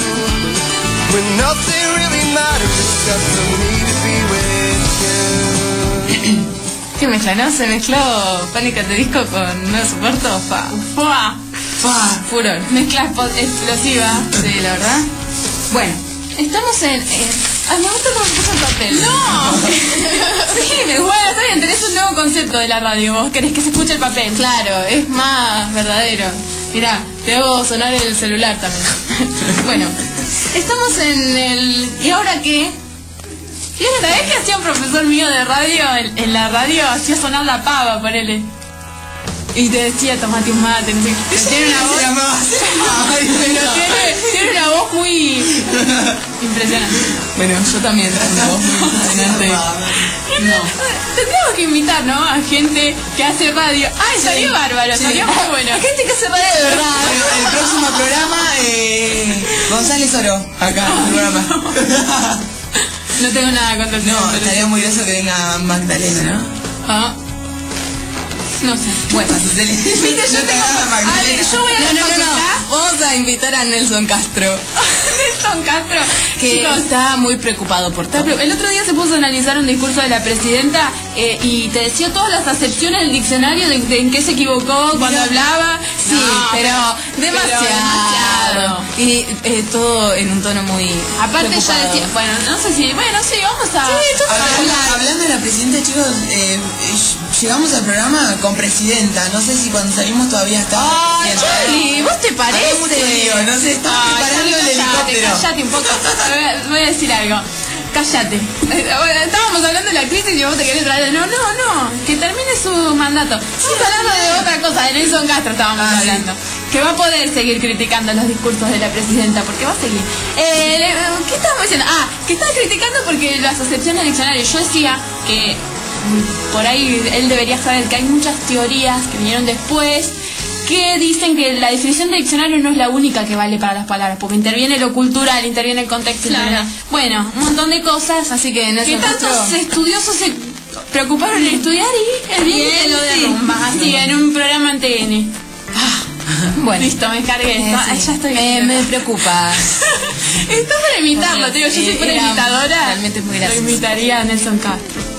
¿Qué mezcla, no? Se mezcló Pánico de Disco con No Soporto. ¡Fua! Furor. Mezcla explosiva. Sí, la verdad. Bueno, estamos en... Ay, me gusta cómo se puso el papel. ¡No! Sí, bueno, está bien, tenés un nuevo concepto de la radio. Vos querés que se escuche el papel. Claro, es más verdadero. Mirá, te hago sonar el celular también. Bueno, estamos en el... ¿Y ahora qué? ¿Sabés qué hacía un profesor mío de radio en la radio? Hacía sonar la pava, ponele. Y te decía, tomate un mate, no sé qué. Tiene una voz... Pero tiene una voz muy... Impresionante. Bueno, yo también tengo una voz muy impresionante. Tendríamos que invitar, ¿no? A gente que hace radio. ¡Ay, salió bárbaro! Sí. Salió muy bueno. Gente que hace radio de verdad. Bueno, el próximo programa, González Oro, acá, en el programa. No tengo nada contra el No, señor, pero- estaría muy gracioso que venga Magdalena, ¿no? Ah. No sé. Bueno, no te hagas Magdalena. Yo voy a la facultad. Vamos a invitar a Nelson Castro, Nelson Castro. que Chicos, está muy preocupado por todo. el otro día se puso a analizar un discurso de la presidenta y te decía todas las acepciones del diccionario de en qué se equivocó cuando hablaba. Sí, No, pero demasiado. Y todo en un tono muy Aparte preocupado. ya decía, bueno, no sé si, bueno, sí, vamos a... Hablando de la presidenta, chicos, llegamos al programa con presidenta. No sé si cuando salimos todavía está. Ay, Charlie, ¿vos te parece? Hagamos mucho lío, no sé, estamos preparando el helicóptero. Cállate un poco. Voy a decir algo. Cállate. Bueno, estábamos hablando de la crisis y vos te querés traer. No, que termine su mandato. Estamos hablando de otra cosa, de Nelson Castro estábamos hablando. Que va a poder seguir criticando los discursos de la presidenta, porque va a seguir. ¿Qué estábamos diciendo? Que estaba criticando porque las acepciones del diccionario. Yo decía que por ahí él debería saber que hay muchas teorías que vinieron después que dicen que la definición del diccionario no es la única que vale para las palabras, porque interviene lo cultural, interviene el contexto, interviene- bueno, un montón de cosas, así que tantos estudiosos se preocuparon en estudiar y el bien lo derrumba, así en un programa en TN. Bueno, Listo, me cargué esto. Ay, ya estoy me preocupa. Está para imitarlo, te digo, yo si fuera Era imitadora, realmente muy lo gracioso. imitaría a Nelson Castro.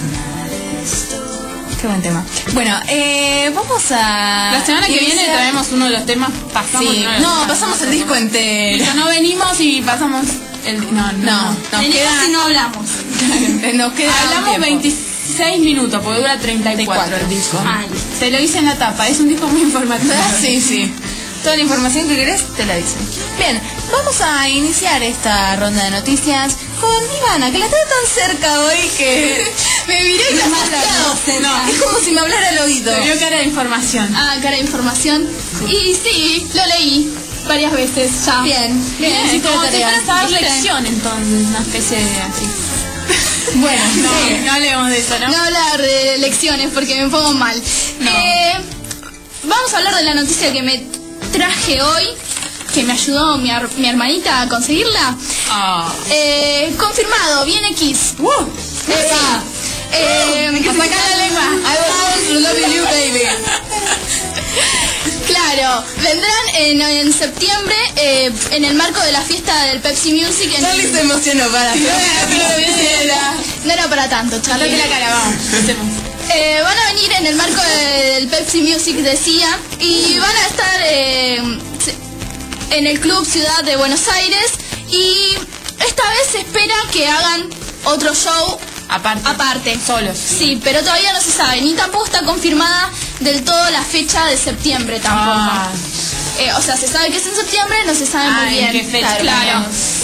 Qué buen tema. Bueno, vamos a... La semana que viene traemos uno de los temas, pasamos Sí, uno de los no, temas. pasamos el disco entero. Listo, no venimos y pasamos el... No, Nos Venimos queda... y no hablamos. Nos queda Hablamos un tiempo. 26 minutos, porque dura 34 el disco. Ay. Te lo hice en la tapa, es un disco muy informativo. Sí. Toda la información que querés te la dicen. Bien, vamos a iniciar esta ronda de noticias con Ivana, que la trae tan cerca hoy que me miré y Demasiado cerca. No, es como si me hablara al oído. Te vio cara de información. Cara de información. Y sí, lo leí varias veces ya. Bien, Bien, como si tarea. fueras a dar ¿Viste? lección entonces, una especie de así. Bueno, No hablemos de eso, ¿no? No hablar de lecciones porque me pongo mal. Vamos a hablar de la noticia que me traje hoy, que me ayudó mi hermanita a conseguirla. Confirmado, viene Kiss. Esa. Saca la lengua. I was loving you, baby. Claro, vendrán en septiembre en el marco de la fiesta del Pepsi Music. Charlie se emocionó para No era para tanto, Charlie. Andate la cara, vamos. Empecemos. Van a venir en el marco del Pepsi Music, decía, y van a estar en el Club Ciudad de Buenos Aires, y esta vez se espera que hagan otro show aparte. Solos. Sí, pero todavía no se sabe, ni tampoco está confirmada del todo la fecha de septiembre tampoco. O sea, se sabe que es en septiembre, no se sabe muy bien. ¿en qué fecha? Claro.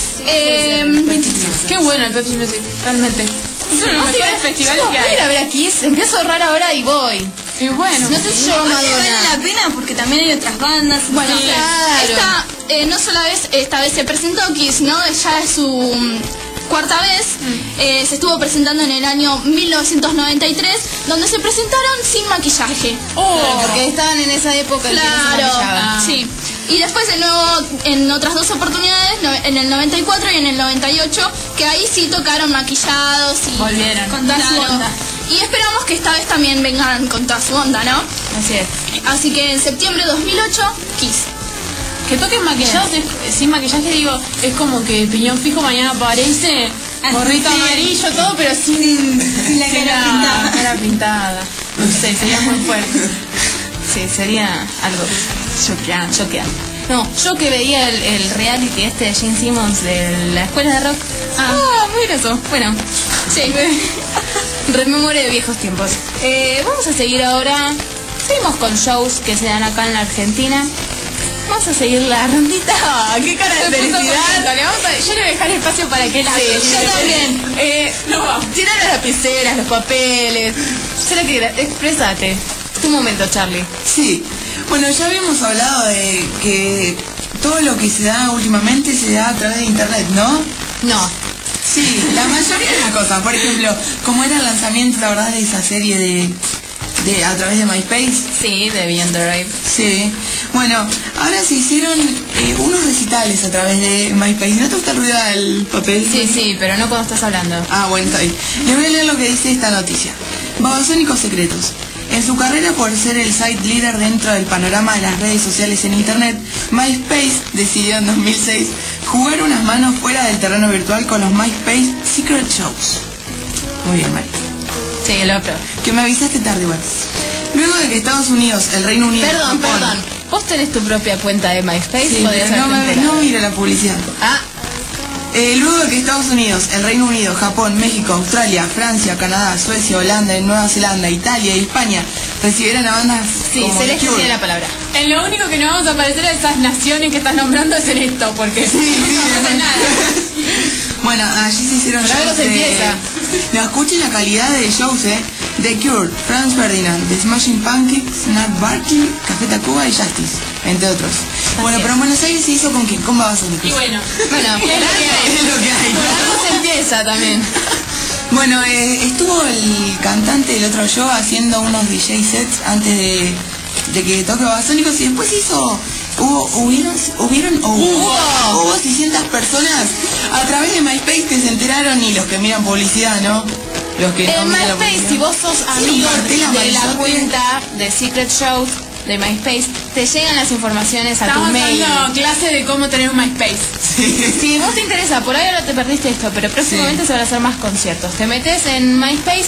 Qué bueno el Pepsi Music, realmente. Es uno de los mejores festivales que Voy a hay. ir a ver a Kiss, empiezo a ahorrar ahora y voy. Y bueno. No sé si yo Vale Madonna. la pena porque también hay otras bandas. Bueno, claro. esta vez se presentó Kiss, ¿no? Ya es su cuarta vez. Se estuvo presentando en el año 1993, donde se presentaron sin maquillaje. Claro, porque estaban en esa época en que no se maquillaban. Claro, sí. Y después de nuevo en otras dos oportunidades, en el 94 y en el 98, que ahí sí tocaron maquillados y Volvieron. con toda su onda. Y esperamos que esta vez también vengan con toda su onda, ¿no? Así es. Así que en septiembre de 2008, Kiss. Que toquen maquillados sin maquillaje, digo, es como que Piñón Fijo mañana aparece, gorrito amarillo, todo, pero sin la cara pintada. No sé, sería muy fuerte. Sí, sería algo choqueante. No, yo que veía el reality este de Gene Simmons de la escuela de rock. Muy gracioso. Bueno, sí. Rememoré de viejos tiempos. Vamos a seguir ahora. Seguimos con shows que se dan acá en la Argentina. Vamos a seguir la rondita. ¡Qué cara de felicidad! Yo le voy a dejar espacio para que él hable. Yo también. No vamos. Tira las lapiceras, los papeles. Sé lo que quieras. Exprésate. Tu momento, Charlie. Sí. Bueno, ya habíamos hablado de que todo lo que se da últimamente se da a través de internet, ¿no? No. Sí, la mayoría de las cosas. Por ejemplo, como era el lanzamiento, la verdad, de esa serie de a través de MySpace. Sí, de Beyond the Rave. Sí. Bueno, ahora se hicieron unos recitales a través de MySpace. ¿No te gusta el ruido del papel? Sí, pero no cuando estás hablando. Ah, bueno, está bien. Les voy a leer lo que dice esta noticia. Babasónicos secretos. En su carrera por ser el site líder dentro del panorama de las redes sociales en internet, MySpace decidió en 2006 jugar unas manos fuera del terreno virtual con los MySpace Secret Shows. Muy bien, Mari. Sí, lo otro. Que me avisaste tarde, igual. Luego de que Estados Unidos, el Reino Unido... Perdón. ¿Vos tenés tu propia cuenta de MySpace? Sí, pero no mire la publicidad. Ah. Luego de que Estados Unidos, el Reino Unido, Japón, México, Australia, Francia, Canadá, Suecia, Holanda, Nueva Zelanda, Italia y España recibieron a bandas como The Cure. Tiene la palabra. En lo único que no vamos a aparecer a esas naciones que estás nombrando es en esto, porque no pasa nada. Bueno, allí se hicieron Pero algo shows se empieza. No, escuchen la calidad de shows, The Cure, Franz Ferdinand, The Smashing Pumpkins, Nat Barkley, Café Tacuba y Justice, entre otros. Bueno, pero en Buenos Aires se hizo con quién, con Babasónicos. Y bueno, es lo que hay. Por algo se empieza también. Bueno, estuvo el cantante del otro show haciendo unos DJ sets antes de que toque Babasónicos y después hizo... Hubo 600 personas a través de MySpace que se enteraron y los que miran publicidad, ¿no? Los que En no miran MySpace, si vos sos amigo de la cuenta de Secret Shows de MySpace, te llegan las informaciones a tu estamos mail. dando clase de cómo tener un MySpace. Si vos te interesa, por ahí ahora te perdiste esto, pero próximamente se van a hacer más conciertos. Te metes en MySpace,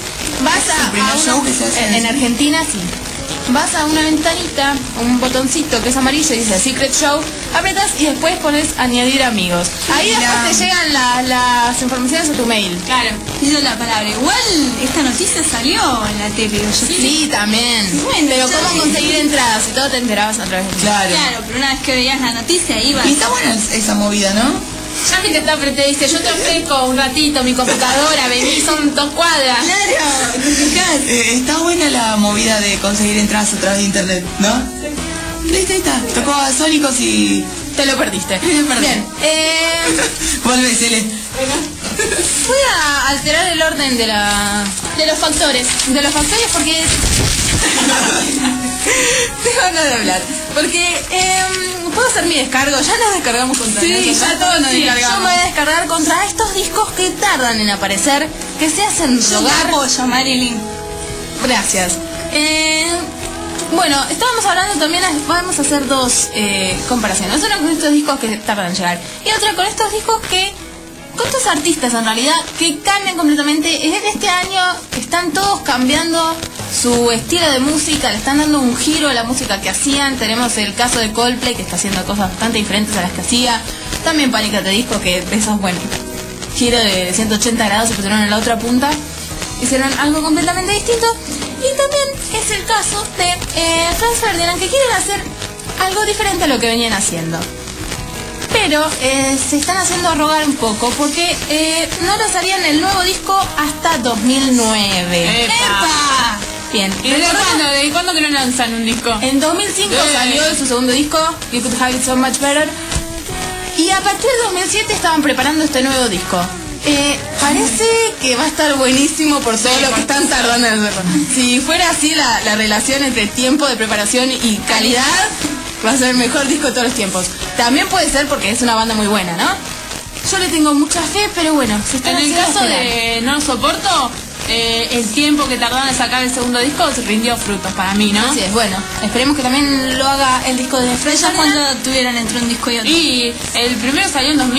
en Argentina, sí. Vas a una ventanita, un botoncito que es amarillo y dice Secret Show, apretas y después pones añadir amigos. Ahí después te llegan las informaciones a tu mail. Claro. Digo la palabra. Igual esta noticia salió en la TV. Sí, también. Bueno, pero ¿cómo conseguir entradas? Y todo te enterabas a través de Claro. Claro, pero una vez que veías la noticia ibas. Y está buena esa movida, ¿no? Ya que te está frente, dice, yo te ofrezco un ratito mi computadora, vení, son 2 cuadras. Claro, Está buena la movida de conseguir entradas a través de internet, ¿no? Ahí está. Tocó a Sónicos y... te lo perdiste. Bien. Volvé, Cele. Voy a alterar el orden de los factores. De los factores porque... tengo ganas de hablar. Porque puedo hacer mi descargo. Ya nos descargamos contra Sí, ya todos nos descargamos. Yo me voy a descargar contra estos discos que tardan en aparecer, que se hacen rogar. apoyo, Marilyn. Gracias. Bueno, estábamos hablando también, vamos a hacer dos comparaciones. Una con estos discos que tardan en llegar y otra con estos discos con estos artistas en realidad que cambian completamente. Es de este año que están todos cambiando su estilo de música, le están dando un giro a la música que hacían. Tenemos el caso de Coldplay, que está haciendo cosas bastante diferentes a las que hacía. También Panic! At the Disco, que esos, bueno, giro de 180 grados, se pusieron en la otra punta, hicieron algo completamente distinto. Y también es el caso de Franz Ferdinand, que quieren hacer algo diferente a lo que venían haciendo. Pero se están haciendo rogar un poco porque no lanzarían el nuevo disco hasta 2009. ¡Epa! Bien. ¿Y de cuándo que no lanzan un disco? En 2005 salió su segundo disco, You Could Have It So Much Better. Y a partir de 2007 estaban preparando este nuevo disco. Parece que va a estar buenísimo por todo lo que están tardando en hacerlo. Si fuera así la relación entre tiempo de preparación y calidad, va a ser el mejor disco de todos los tiempos. También puede ser porque es una banda muy buena, ¿no? Yo le tengo mucha fe, pero bueno, se están En el haciendo caso esperar. de No Soporto, el tiempo que tardaron en sacar el segundo disco rindió frutos para mí, ¿no? Así es, bueno, esperemos que también lo haga el disco de Franz ¿Ellas Ferdinand. cuando tuvieron entre un disco y otro? Y el primero salió en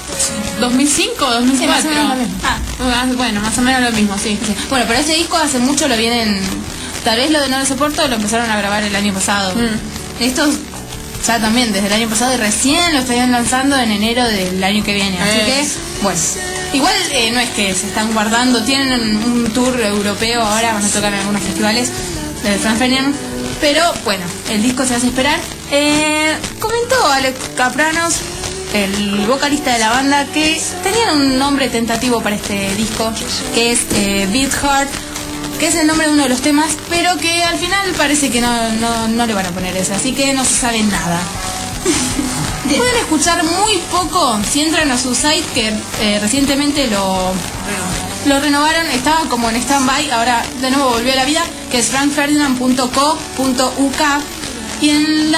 2005 o 2004. Sí, más o menos lo mismo. Bueno, más o menos lo mismo, sí. Sí. Bueno, pero este disco hace mucho lo vienen... Tal vez lo de No Lo Soporto lo empezaron a grabar el año pasado. Estos ya también desde el año pasado y recién lo estarían lanzando en enero del año que viene. Así que, bueno, igual no es que se están guardando, tienen un tour europeo ahora, van a tocar en algunos festivales de Franz Ferdinand, pero bueno, el disco se hace esperar. Comentó Alex Kapranos, el vocalista de la banda, que tenían un nombre tentativo para este disco, que es Beat Heart, que es el nombre de uno de los temas, pero que al final parece que no le van a poner ese, así que no se sabe nada. Pueden escuchar muy poco si entran a su site, que recientemente lo renovaron, estaba como en stand-by, ahora de nuevo volvió a la vida, que es frankferdinand.co.uk, y en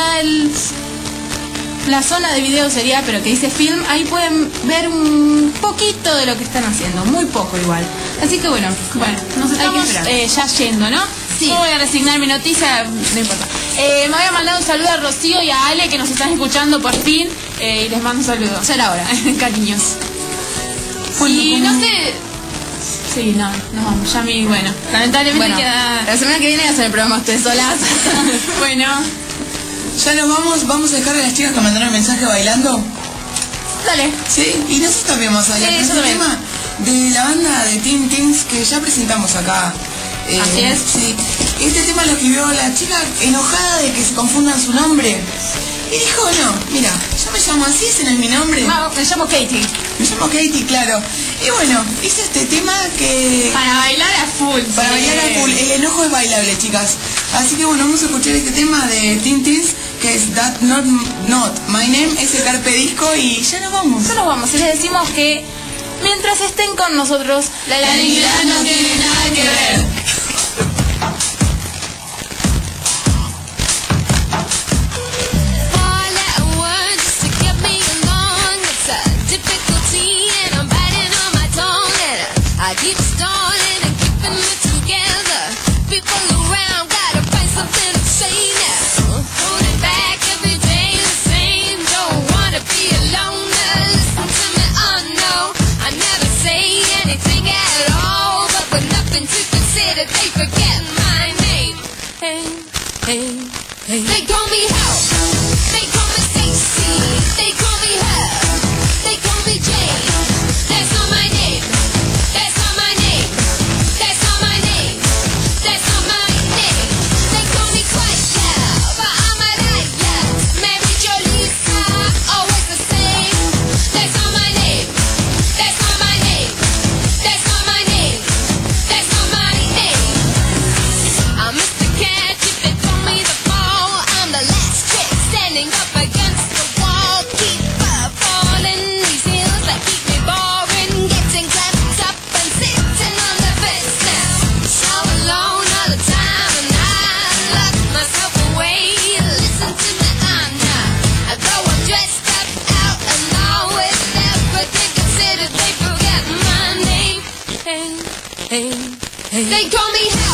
la zona de video sería, pero que dice film, ahí pueden ver un poquito de lo que están haciendo, muy poco igual. Así que bueno, nos estamos ya yendo, ¿no? Sí. No voy a resignar mi noticia, no importa. Me voy a mandar un saludo a Rocío y a Ale, que nos están escuchando por fin, y les mando un saludo. Ya era hora, cariños. Y no sé... Sí, no vamos, ya bueno, lamentablemente queda... La semana que viene hacen el programa ustedes solas. Bueno. Ya nos vamos a dejar a las chicas que mandaron el mensaje bailando. Dale. Sí, y nosotros también vamos a bailar. Sí, es un tema de la banda de Teen Teens que ya presentamos acá. Así es. Sí. Este tema lo escribió la chica enojada de que se confundan su nombre. Y dijo, no, mira, yo me llamo así, ese no es mi nombre. No, me llamo Katie. Me llamo Katie, claro. Y bueno, hice este tema que... Para bailar a full. Para bailar a full. El enojo es bailable, chicas. Así que bueno, vamos a escuchar este tema de Teen Teens, que es That Not My Name, ese Carpe Disco, y ya nos vamos. Ya nos vamos. Y les decimos que mientras estén con nosotros, la dignidad no tiene nada que ver. I keep stalling and keeping it together. People around gotta find something to say now. Holding back every day the same. Don't wanna be alone. Listen to me, oh no. I never say anything at all. But with nothing to consider, they forget my name. Hey, hey, hey. They call me Hell. They call me Stacy. They call me Hell. They call me Jane. That's not my name. That's not my name. That's not my name. That's not my name. They call me Quasha, but I'm a liar. Mary Jo Lisa, always the same. That's not my name. That's not my name. That's not my name. That's not my name. I'm Mr. Catch if they told me to fall. I'm the last trick standing up against the wall. Keep falling these hills that keep me boring. Getting clapped up and sitting on the fence now. So alone all the time and I lock myself away. Listen to me, I'm not. Though I'm dressed up out and all with everything considered, they forget my name. Hey, hey, hey. They call me Hell.